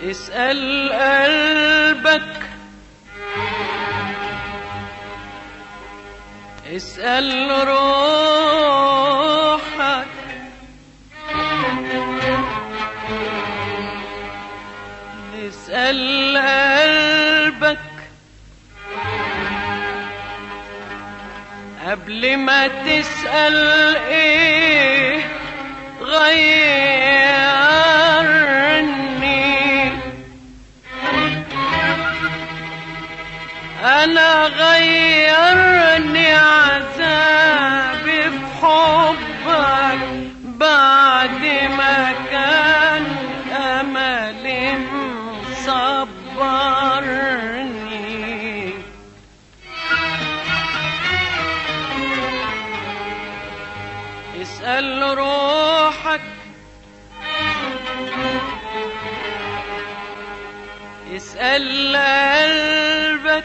اسأل قلبك، اسأل روحك، اسأل قلبك قبل ما تسأل ايه غيرني. انا غيرني عذابي في حبك بعد ما كان املي مصبرني. اسأل روحك، اسأل قلبك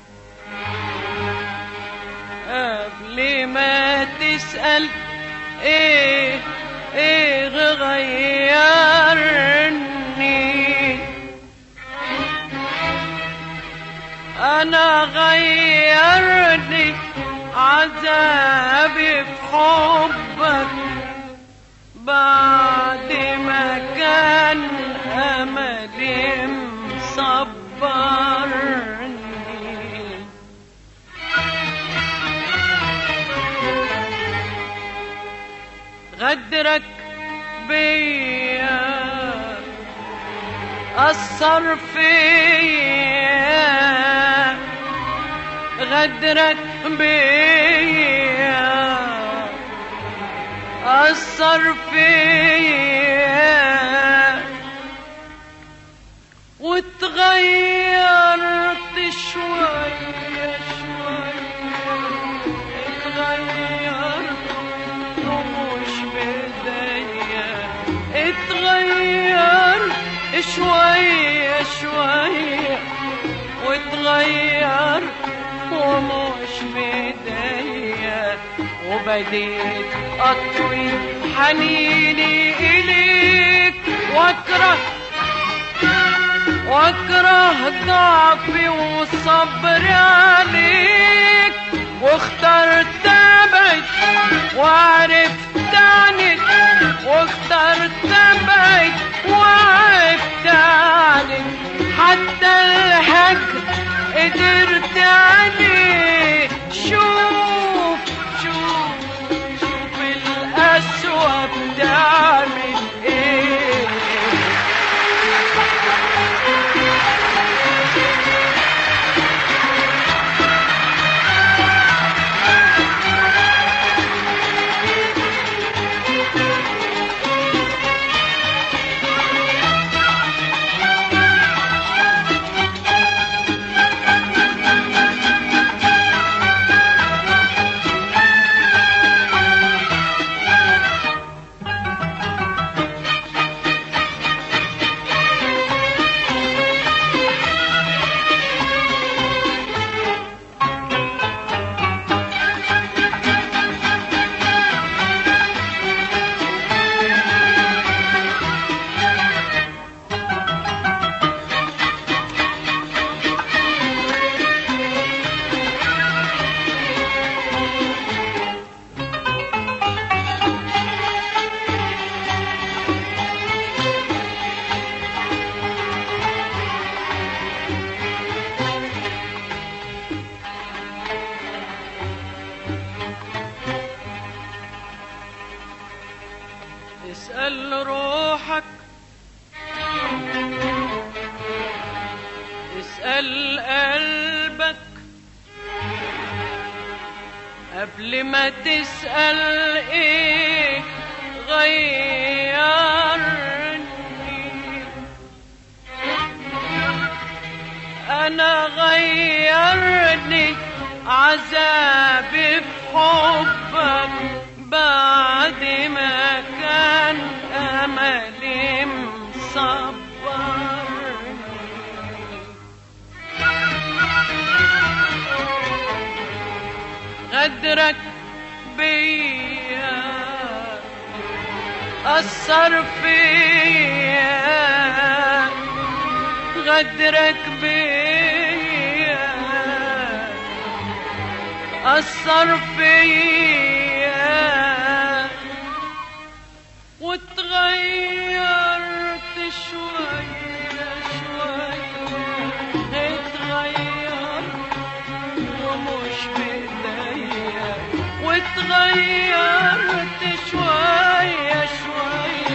قبل ما تسأل ايه غيرني. انا غيرني عذابي في حبك بعد ما كان املي مصبرني. غدرك بيا أثر فيا، غدرك بيا أثر فيا، واتغيرت شوية شوية، اتغيرت ومش بداية، اتغيرت شوية شوية، واتغيرت ومش بداية، وبديت أطوي حنيني إليك، واكره ضعفي وصبري عليك، واخترت ابعد وعرفت عنك، واخترت ابعد وعرفت عنك، حتى الهجر قدرت عليه. شوف القسوة بتعمل ايه. اسأل روحك، اسأل قلبك قبل ما تسأل ايه غيرني. انا غيرني عذابي في حبك بعد ما كان املي مصبرني. غدرك بيا أثر فيا، غدرك بيا أثر فيا واتغيرت شوية شوية، اتغيرت ومش بإيديا، واتغيرت شوية شوية،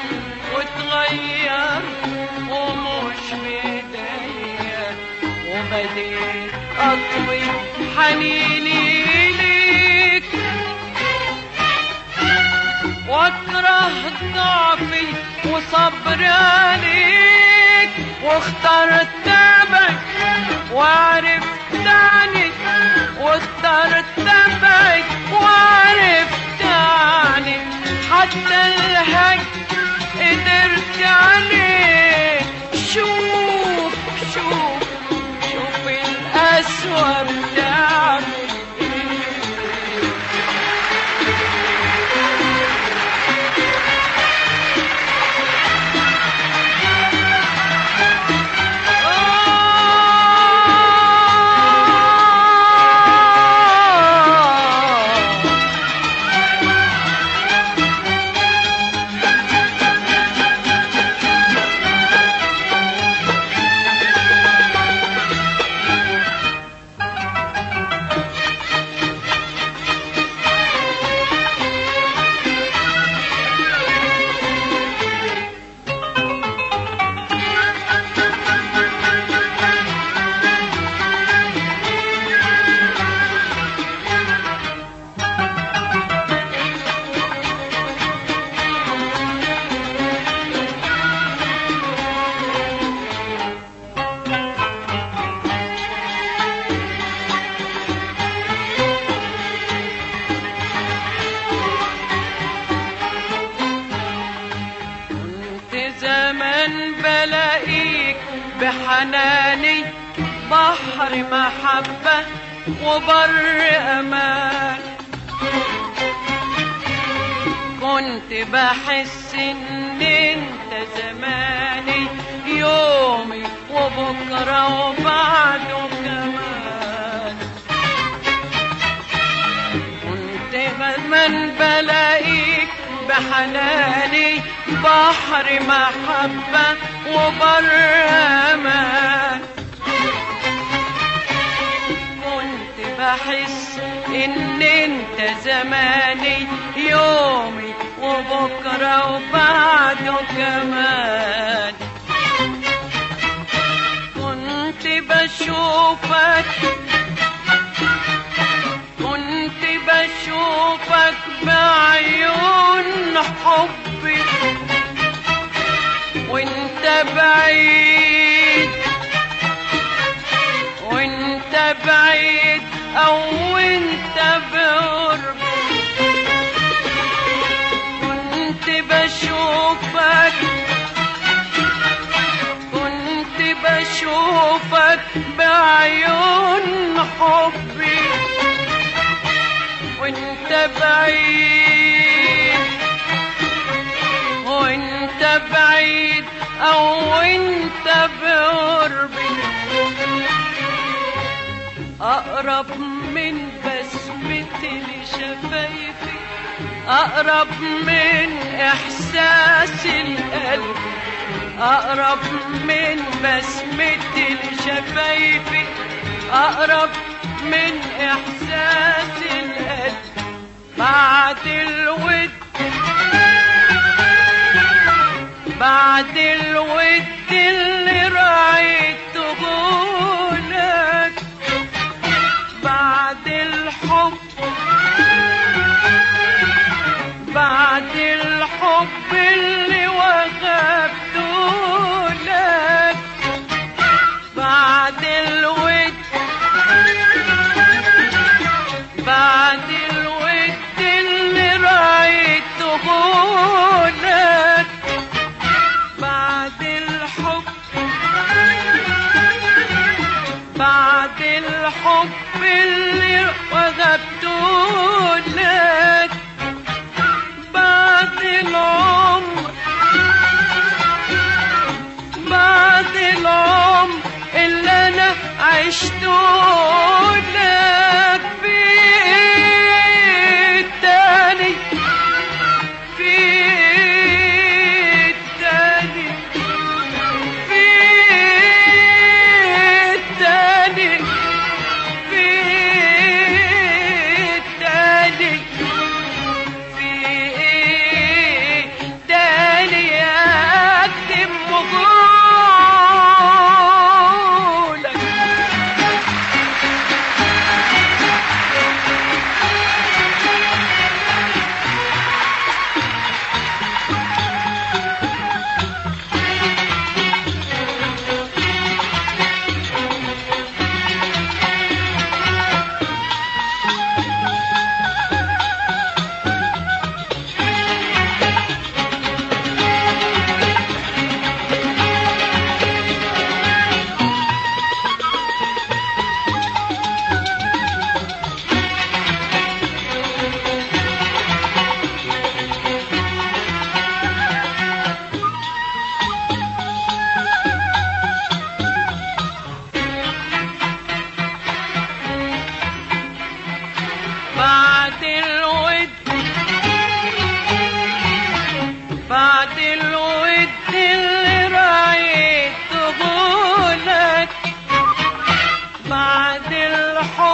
واتغيرت ومش بإيديا، وبديت أطوي حنيني ليك واكره ضعفي وصبري عليك، واخترت تعبك وعرفت عنك، واخترت تعبك وعرفت عنك، حتى الهج قدرت عليه. شوف شوف شوف القسوة بتعمل بحناني بحر محبة وبر أمان. كنت بحس إن انت زماني، يومي وبكرة وبعده كمان. كنت من بلاقيك بحناني بحر محبة وبر أمان. كنت بحس إن انت زماني، يومي وبكرة وبعده كمان. كنت بشوفك كنت بشوفك بعيون حبي وانت بعيد، وانت بعيد او انت بقرب. كنت بشوفك بعيون حبي وانت بعيد، وانت بعيد او انت بقربي. اقرب من بسمتي لشفايفي، اقرب من احساس القلب، اقرب من بسمتي لشفايفي، اقرب من احساس القلب. بعد الود اللي راعيته لك، بعد الحب اللي وهبته لك، بعد الود اللي راعيته لك، بعد الحب اللي وهبته لك، بعد العمر بعد الود اللي رايته لك، بعد الحب،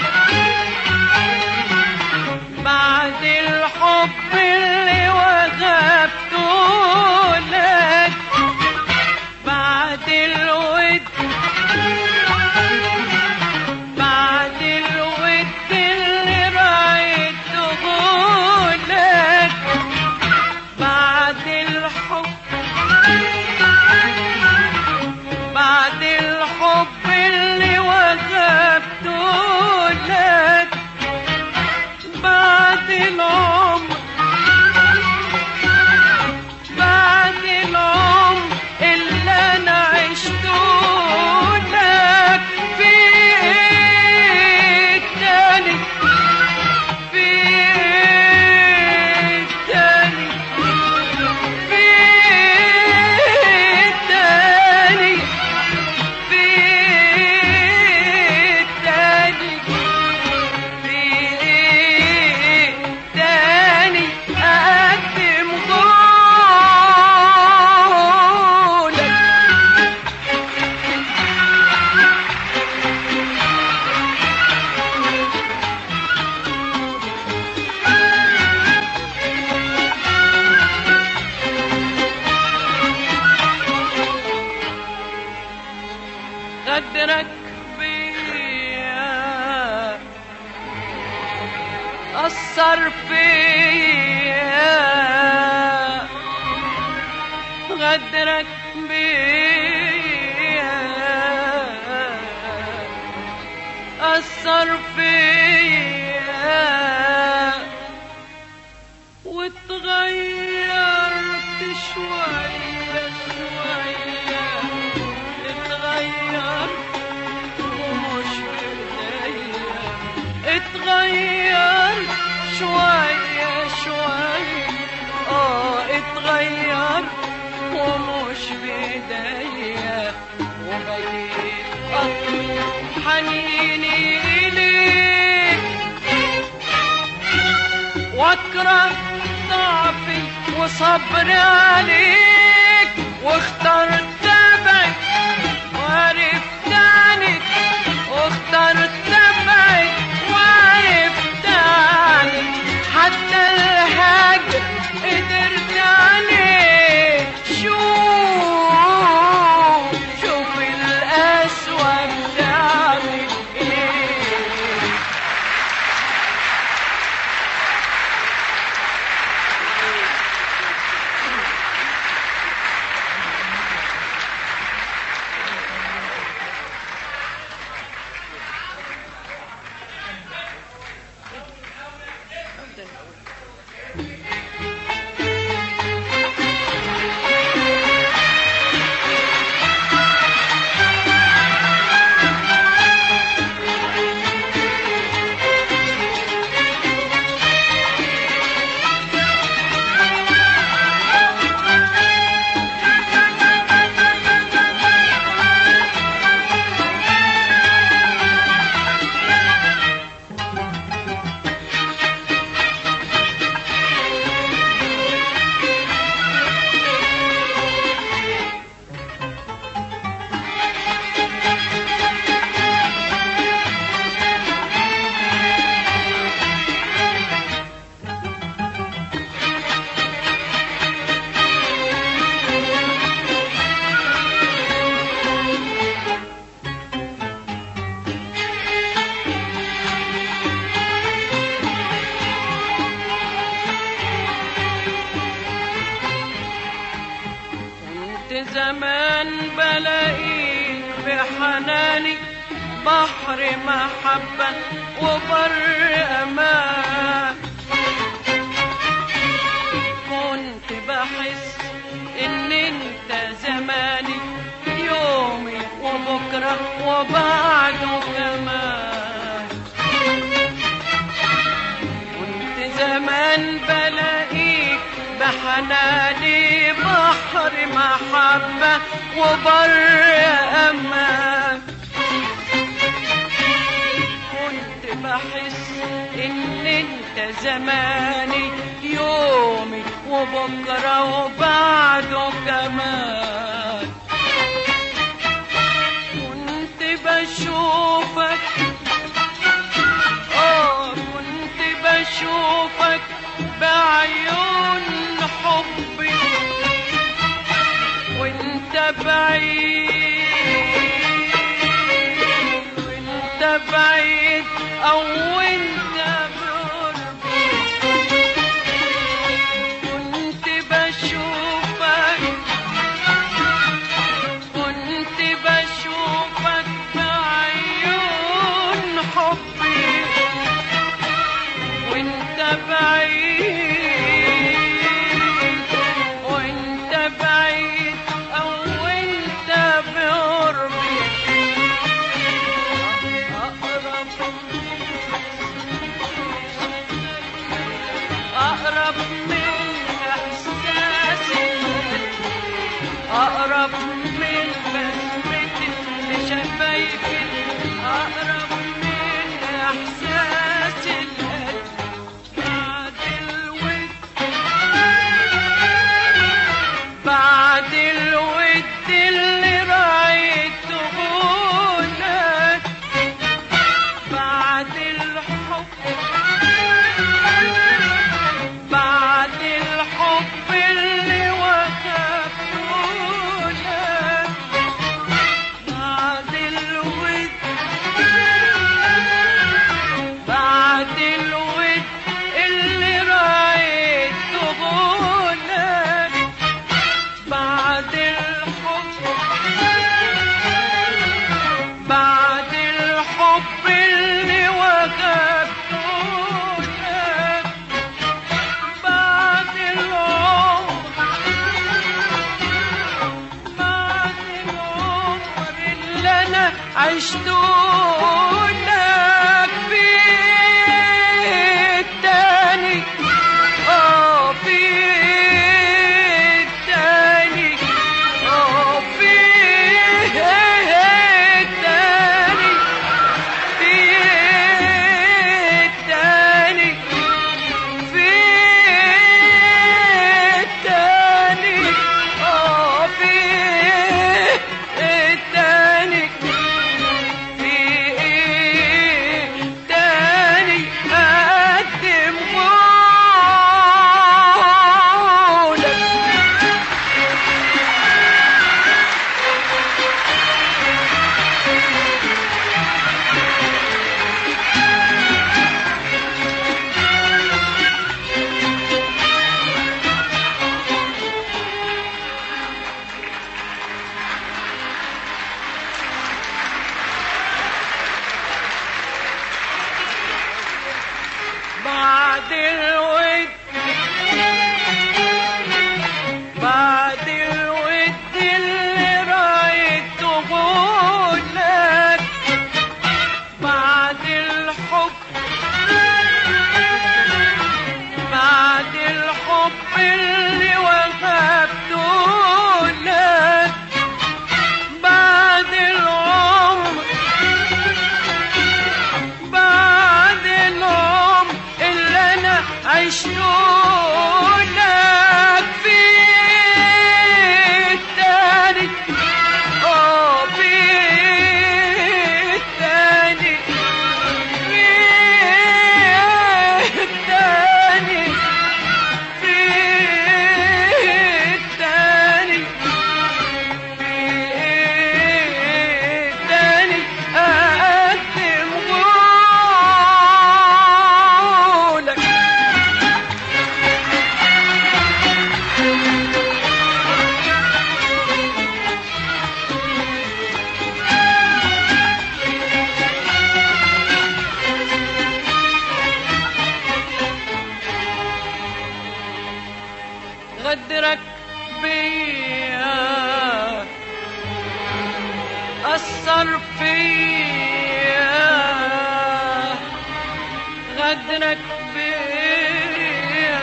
بعد الحب اللي وهبته لك، بعد الود، بعد الود اللي رايته لك، بعد الحب، بعد الحب اللي وهبته لك، بعد العمر، بعد العمر اللي انا عشته لك، في ايه تاني، في ايه تاني، في ايه تاني، في ايه تاني، في ايه تاني اقدم قولك. غدرك بيا أثر فيا، غدرك بيا أثر فيا، واتغيرت شوية شوية، اتغيرت ومش بإيديا، اتغيرت شوية شوية، اتغيرت ومش بإيديا، وبقيت أطلب حنيني إليك، واكره ضعفي وصبري عليك، واخترت تبعك وعرفت عنك، واخترت تبعك وعرفت عنك، حتى الهجر قدرت عليه. شوف شوف القسوة بتعمل ايه. زمان بلاقيك بحناني بحر محبة وبر أمان، كنت بحس إن أنت زماني، يومي وبكرة وبعده كمان، كنت زمان بلاقيك بحناني بحر محبة وبر أمان، كنت بحس ان انت زماني يومي وبكرة وبعده كمان. كنت بشوفك كنت بشوفك بعيون حبي وانت بعيد وانت بعيد او انت بقربي. كنت بشوفك بعيون حبي وانت بعيد او انت بقربي. اقرب من احساسي، اقرب من بسمتي لشفايفي، اقرب من احساسي بعد الود اللي رايته هناك، بعد الحب اللي وقفته لك، بعد الود اللي رايته هناك، بعد الحب اللي وقفته لك، بعد العمر اللي انا عشته لك في التاني، في التاني، في التاني، في التاني، في التاني، في التاني، في التاني أقدم قولك. بعد الود اللي رايته لك، بعد الحب اللي وهبته لك، بعد العمر اللي انا عشته لك في التاني، في التاني، في التاني، في التاني، في التاني أقدم قولك. غدرك بيا أثر فيا، غدرك بيا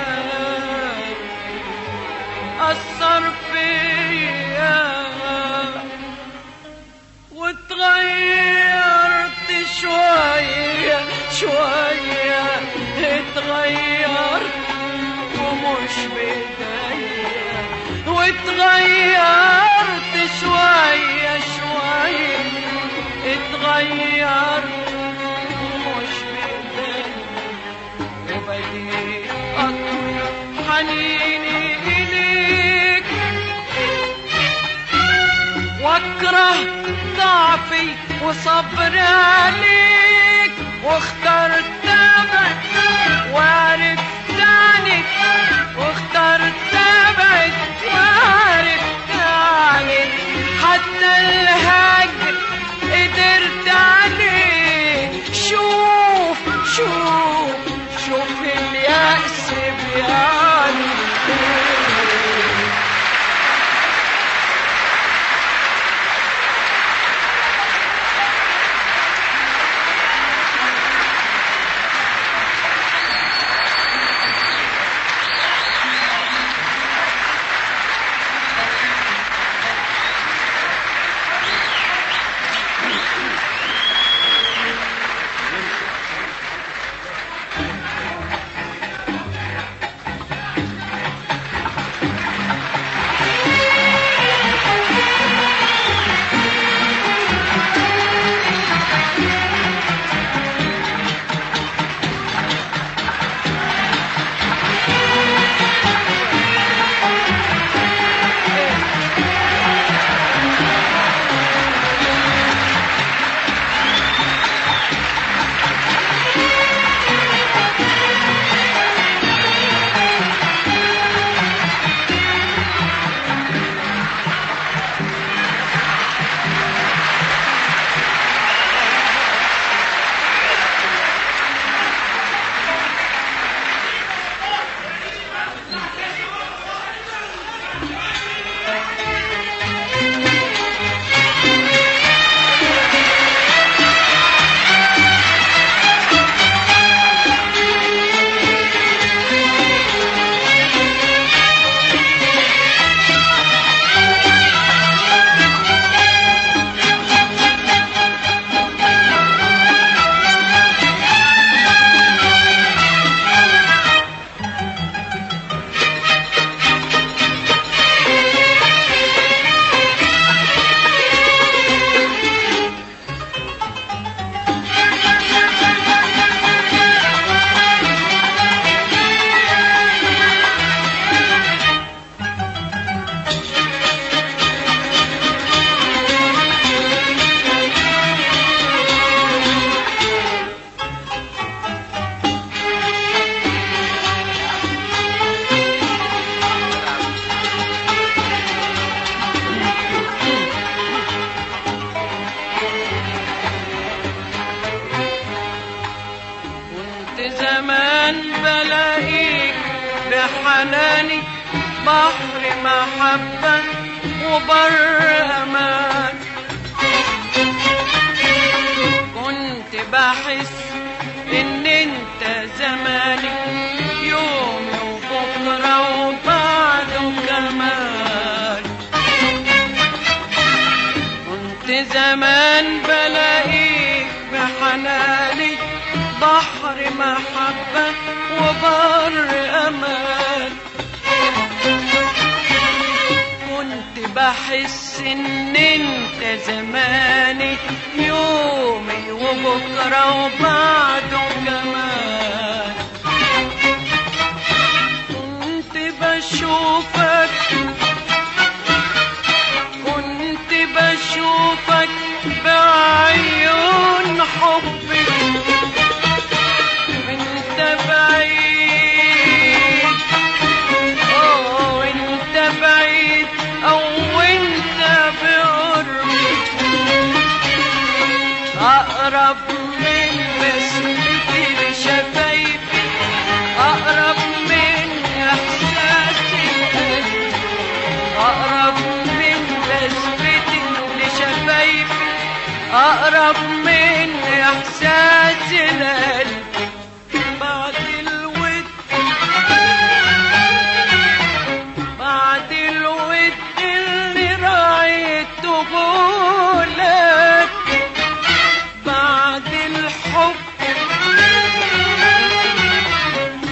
أثر فيا، وتغيرت شوية شوية اتغيرت ومش بايديا، واتغيرت شوية شوية، اتغيرت ومش بايديا، وبديت اطوي حنيني اليك، واكره ضعفي وصبري عليك، واخترت ابعد وعرفت عنك، واخترت ابعد وعرفت عنك، حتى الهجر قدرت عليه. شوف شوف شوف اليأس بيعمل ايه. زمان بلاقيك بحناني بحر محبة وبر أمان، كنت بحس إن أنت زماني يومي وبكرة وبعده كمان، كنت زمان بلاقيك بحناني بحر محبة وبر أمان، كنت بحس إن أنت زماني يومي وبكرة وبعده كمان، كنت بشوفك كنت بشوفك بعيون حبي وانت بعيد، وانت بعيد او وانت بقربي، اقرب من بسمتي لشفايفي، اقرب من احساسي القلب، اقرب من بسمتي لشفايفي، اقرب من احساسي القلب، بعد الود بعد الود اللي راعيته بقولك، بعد الحب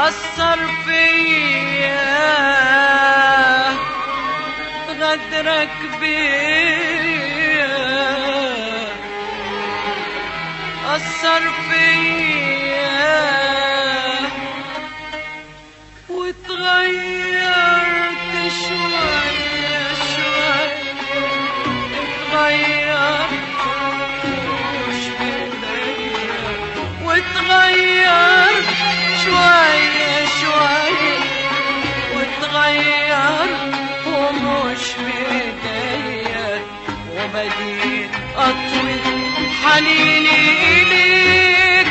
أثر فيا غدرك بيا، أثر فيا واتغيرت شوية شوية، اتغيرت مش بداية، واتغيرت شوية شوية، واتغيرت ومش بداية، وبديت أطوي حنيني إليك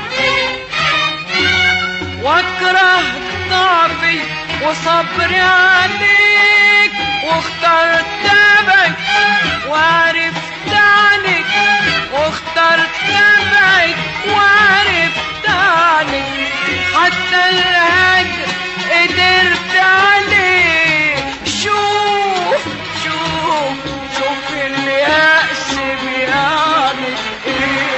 واكره ضعفي وصبري عليك، واخترت تبعك وعرفت عنك، واخترت تبعك وعرفت عنك، حتى الهجر قدرت عليه. شوف شوف شوف اليأس بيعمل ايه.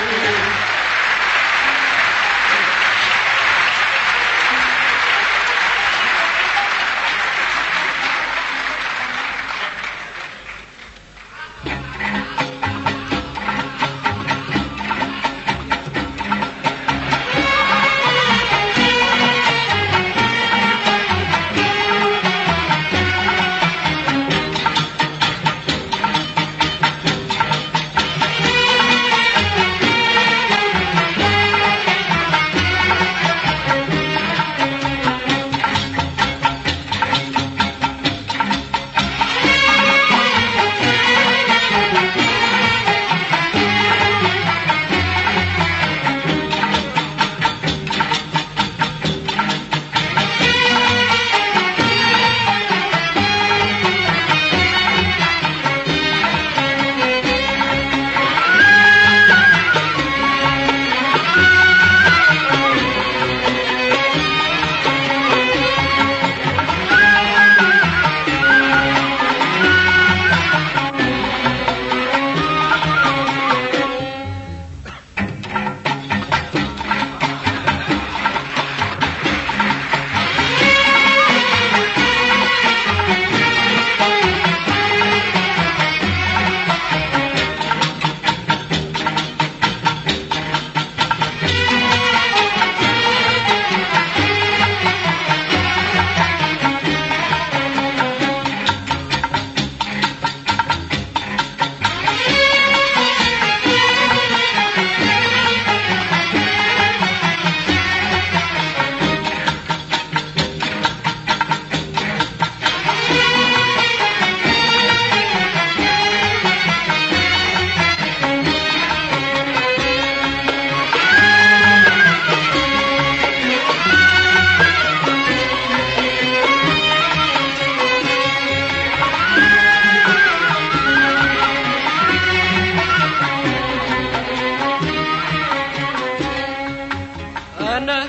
أنا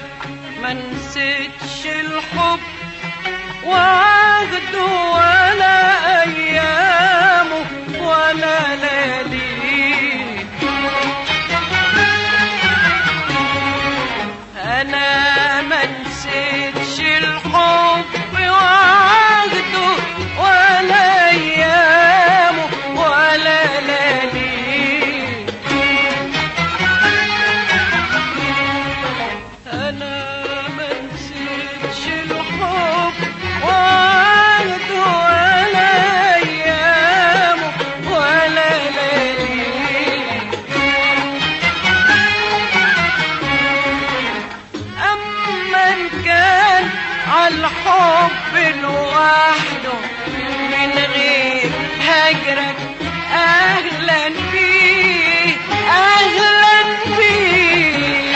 منسيتش الحب وعهده ولا أيامه ولا لياليه، أنا منسيتش الحب وعهده ولا أيامه ولا لياليه، أنا منسيتش الحب وعهده ولا أيامه ولا لياليه، أما إن كان عالحب لوحده من غير هجرك أهلا بيه أهلا بيه.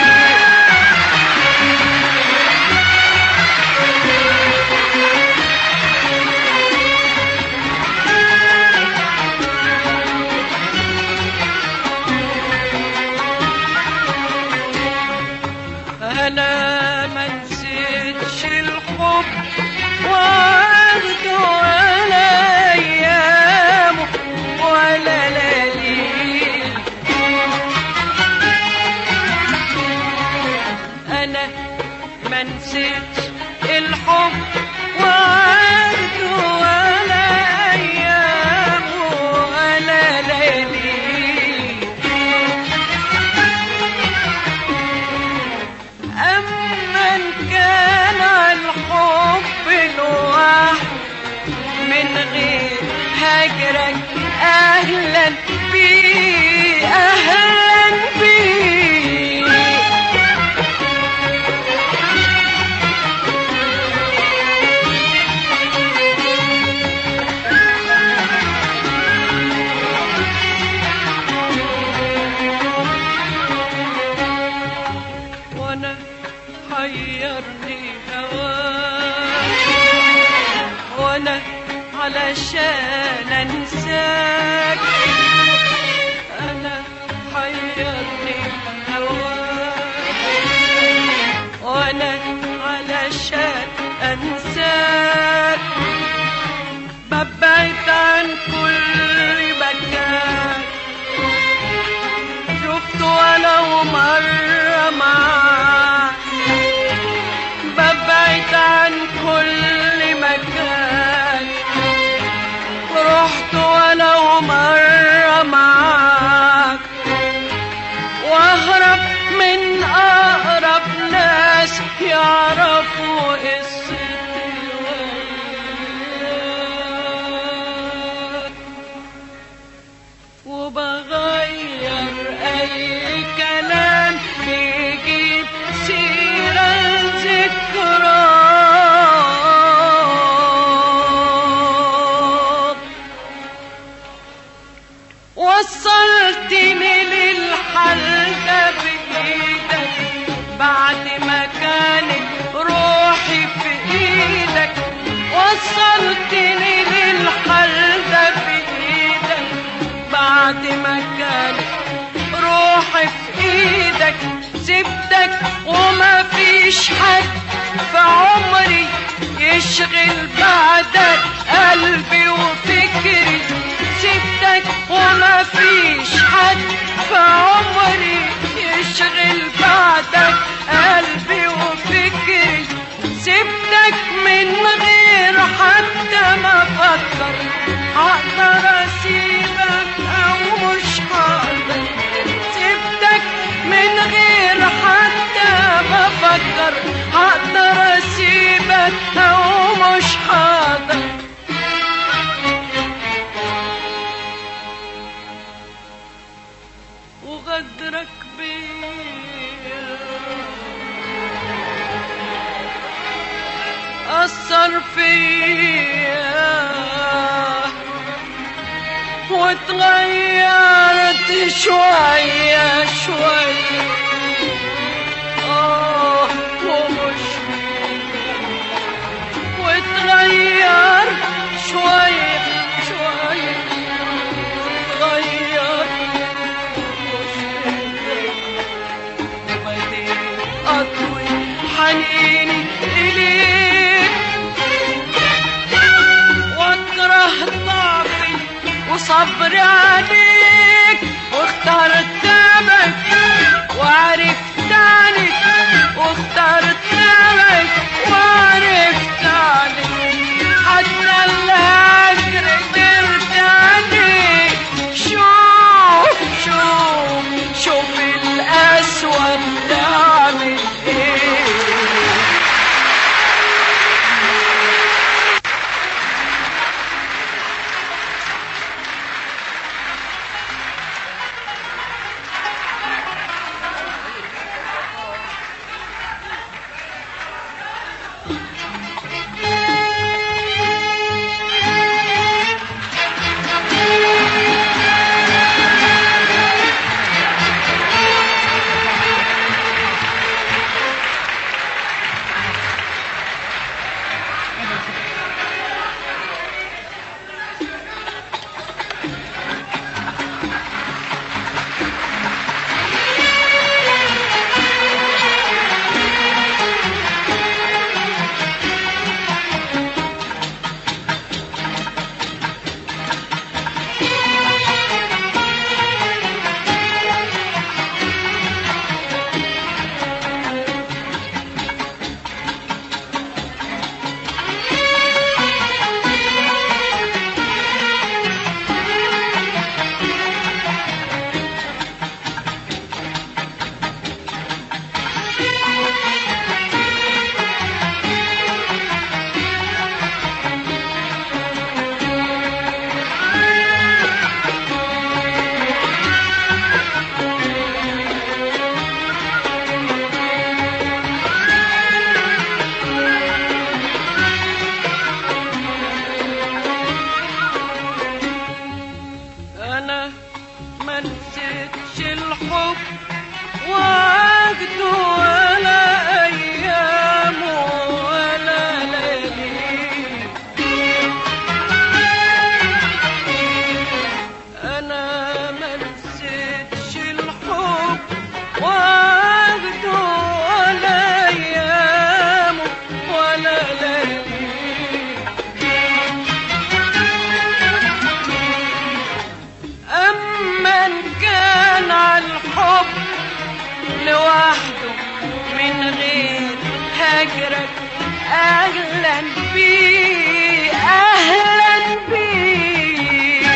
أنا منسيتش الحب وعهده ولا أيامه ولا لياليه، أنا ما نسيتش الحب وعهده ولا أيامه ولا لياليه. أما إن كان الحب لوحده من غير هجرك أهلا بيه أهلا بيه. وأنا حيرني هواك وأنا علشان أنساك. أنا حيرني هواك وأنا علشان أنساك. ببعد عن كل مكان شفته ولو مرة معاك. ببعد عن كل مكان رحت ولو مرة معاك. واهرب من اقرب ناس يعرفوا قصتي وياك. وبغير اي كلام بيجيب سيرة ذكرى. وصلتني للحل ده بإيدك بعد ما كانت روحي في إيدك. وصلتني للحل ده بإيدك بعد ما كانت روحي في إيدك. سبتك وما فيش حد في عمري يشغل بعدك قلبي وفكري. سبتك وما فيش حد في عمري يشغل بعدك قلبي وفكري. سبتك من غير حتى ما افكر هقدر اسيبك او مش هقدر. سبتك من غير حتى ما افكر هقدر اسيبك او مش هقدر. وغدرك بيا أثر فيا واتغيرت شوية شوية. ومش واتغير شوية شوية. اتغير أطوي حنيني إليك واكره ضعفي وصبري عليك. واخترت تعبك وعرفت عنك واخترت تعبك وعرفت عنك. حتى الهجر قدرت عليك. شوف شوف شوف الأسود تعمل ايه. بيه أهلا بيه.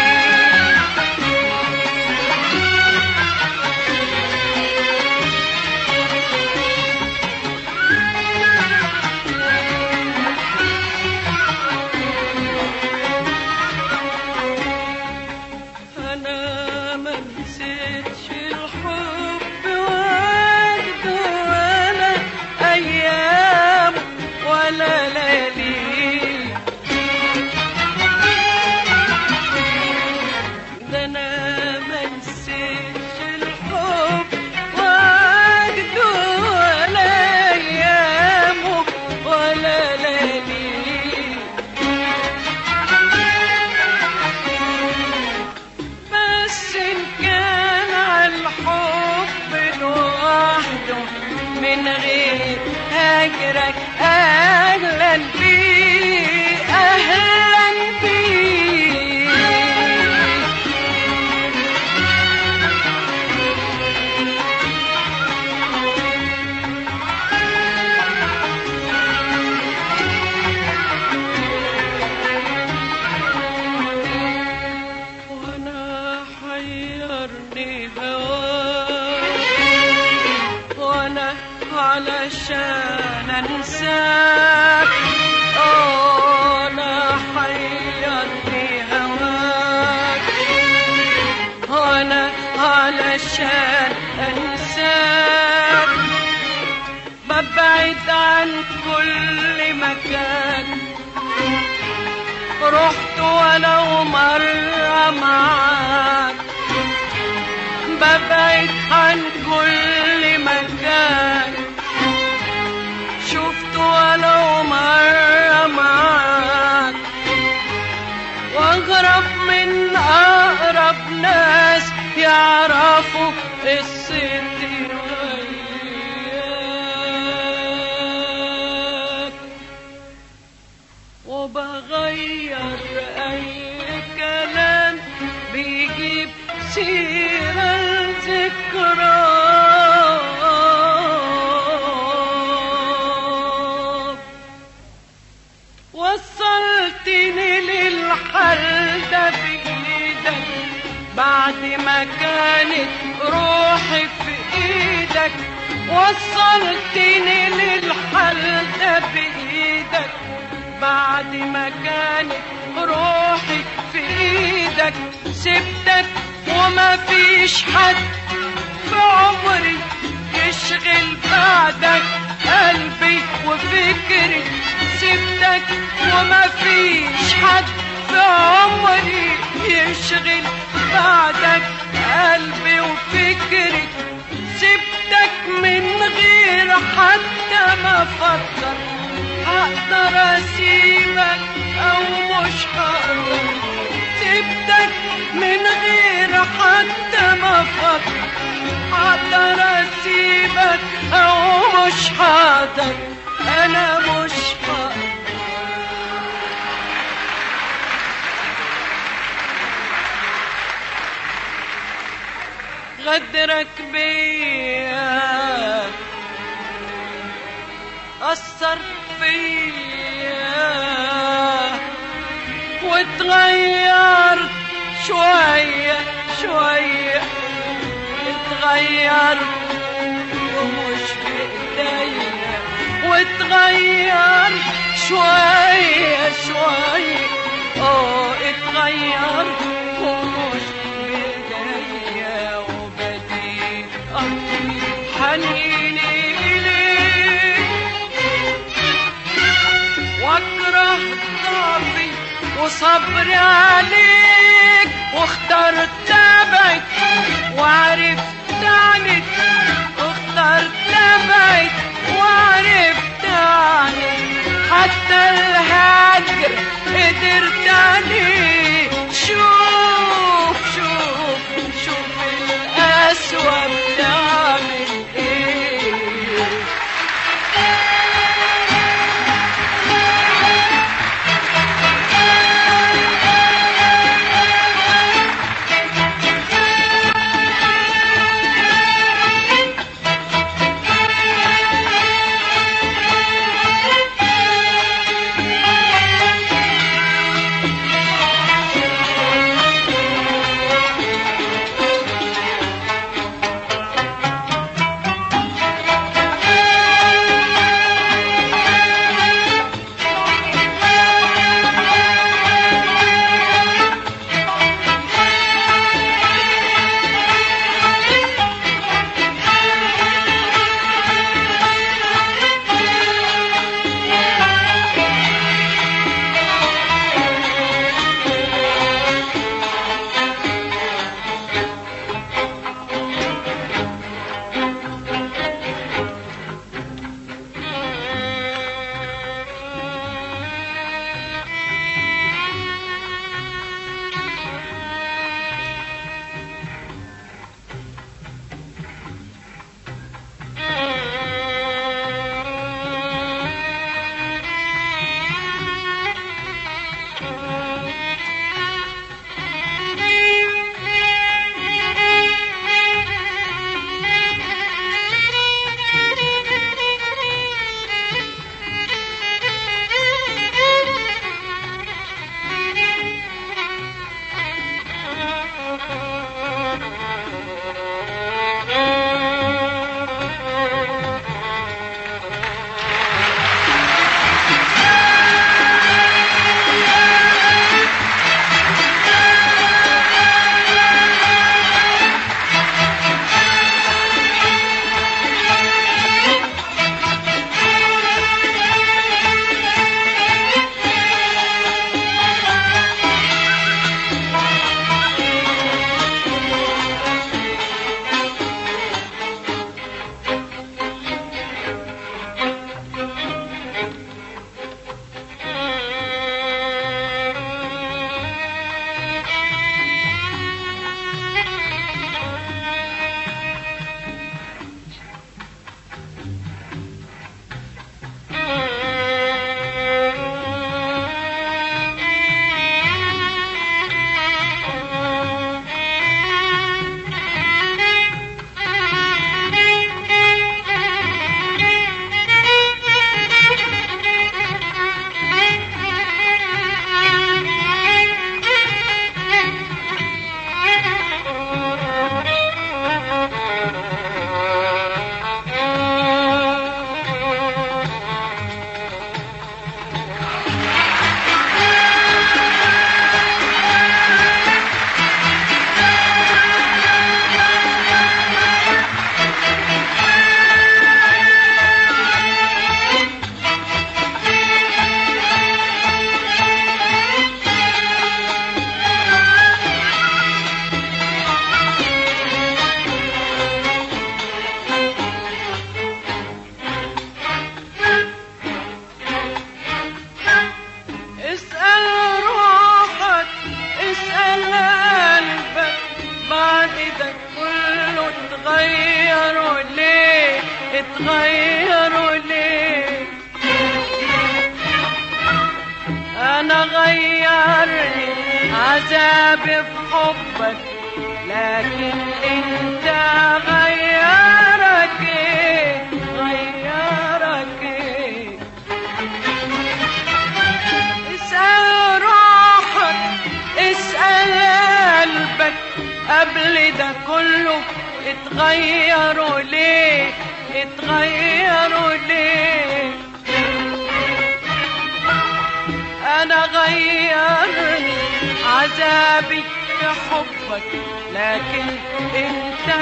أنا ما نسيتش الحب وجده ولا أيامه ولا لياليه، ده أنا ما نسيتش الحب وجده ولا أيامه ولا لياليه، بس إن كان عالحب لوحده من غير هجرك أهلا بيه أهلا بيه. وأنا حيرني هواك وأنا علشان أنساك، أنا حيرني هواك وأنا علشان أنساك، ببعد عن كل مكان رحت ولو مرة معاك، ببعد عن كل مكان شفت ولو مرة معاك، واغرب من أقرب ناس يعرفوا قصتي وياك، وبغير أي كلام بيجيب سيرة الذكرى، وصلتني للحل ده بإيدك بعد ما كانت روحي في إيدك، وصلتني للحل ده بإيدك بعد ما كانت روحي في إيدك، سبتك وما فيش حد في عمري يشغل بعدك قلبي وفكري، سبتك وما فيش حد في عمري يشغل بعدك قلبي وفكري، سبتك من غير حتى ما افكر هقدر اسيبك او مش هقدر، سبتك من غير حتى ما افكر هقدر اسيبك او مش هقدر، انا مش هقدر. غدرك بيا أثر فيا واتغيرت شوية شوية، اتغيرت ومش بإيديا، واتغيرت شوية شوية، اتغيرت ومش بإيديا، وبديت أطير حنيني إليك واكره ضعفي وصبري عليك، واخترت ابعد وعرفت عنك، واخترت ابعد وعرفت عنك، حتى الهجر قدرت عليه. شوف شوف شوف القسوة بتعمل ايه. غيرني عذابي في حبك، لكن انت غيرك ايه، غيرك ايه. اسأل روحك، اسأل قلبك، قبل ده كله اتغيروا ليه، اتغيروا ليه. انا غيرني عذابي في حبك، لكن انت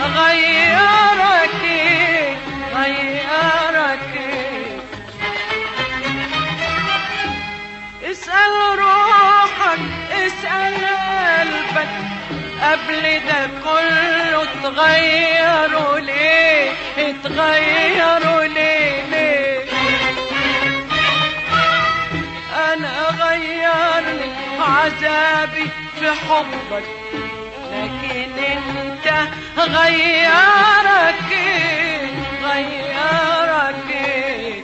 غيرك ايه، غيرك ايه. اسأل روحك، اسأل قلبك، قبل ده كله اتغيروا ليه، اتغيروا ليه، ليه. انا غيرني عذابي في حبك، لكن انت غيرك ايه، غيرك ايه.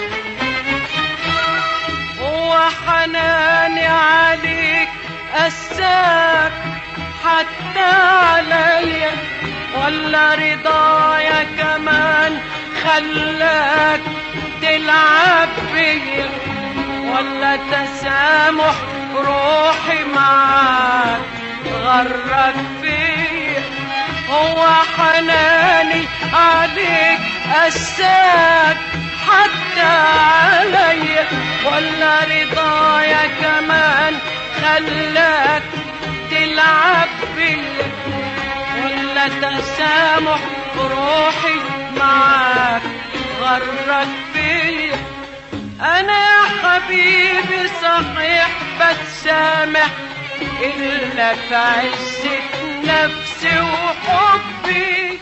هو حناني عليك قساك حتى عليا، ولا رضايا كمان خلاك تلعب بيا، ولا تسامح روحي معاك غرك فيا. هو حناني عليك قساك حتى عليا، ولا رضايا كمان خلاك تلعب بيا، ولا تسامح روحي معاك غرك فيا. انا يا حبيبي صحيح بتسامح، الا في عزة نفسي وحبي،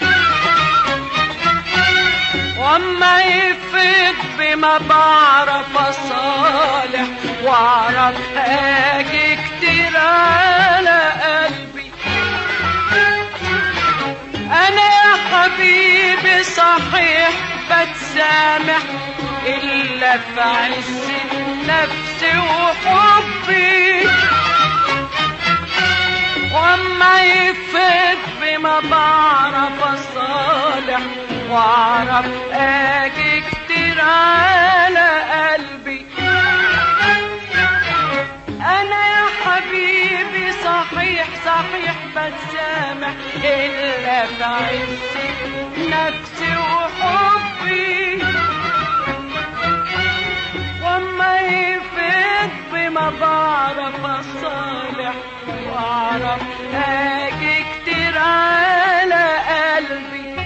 واما يفيض بما بعرف اصالح، واعرف اجي كتير على قلبي. انا يا حبيبي صحيح بتسامح، الا في عزة نفسي وحبي، واما يفيض بما بعرف اصالح، واعرف اجي كتير على قلبي. انا يا حبيبي صحيح صحيح بتسامح، الا في عزة نفسي وحبي، واما يفيض بما بعرف اصالح، واعرف اجي كتير على قلبي.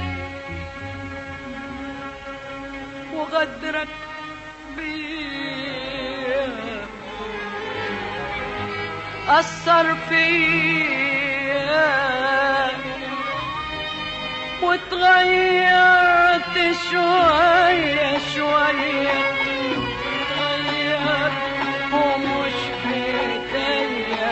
وغدرك بيا أثر فيا، واتغيرت شوية شوية، اتغيرت ومش بإيديا،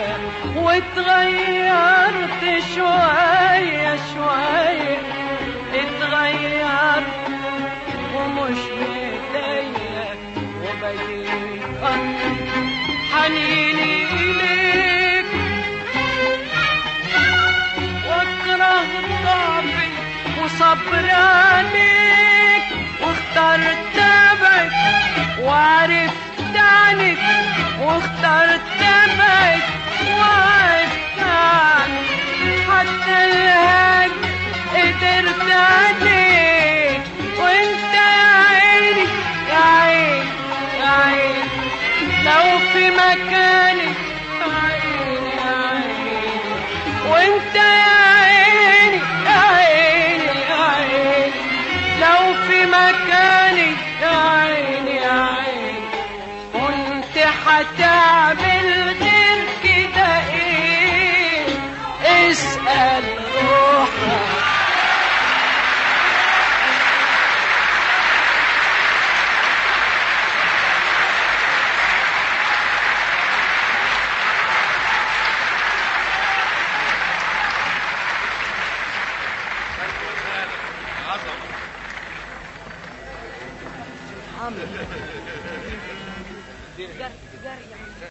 واتغيرت شوية شوية، اتغيرت ومش بإيديا، وبديت حنيني إليك، واكره ضعفي وصبري عليك، واخترت ابعد وعرفت عنك، واخترت ابعد وعرفت عنك، حتى الهج قدرت عليك. وانت يا عيني يا عيني يا عيني لو في مكاني، يا عيني يا عيني، وانت يا عيني يا عيني يا عيني لو في مكاني، يا عيني يا عيني كنت هتعمل غير كده ايه. اسأل روحك. عظمة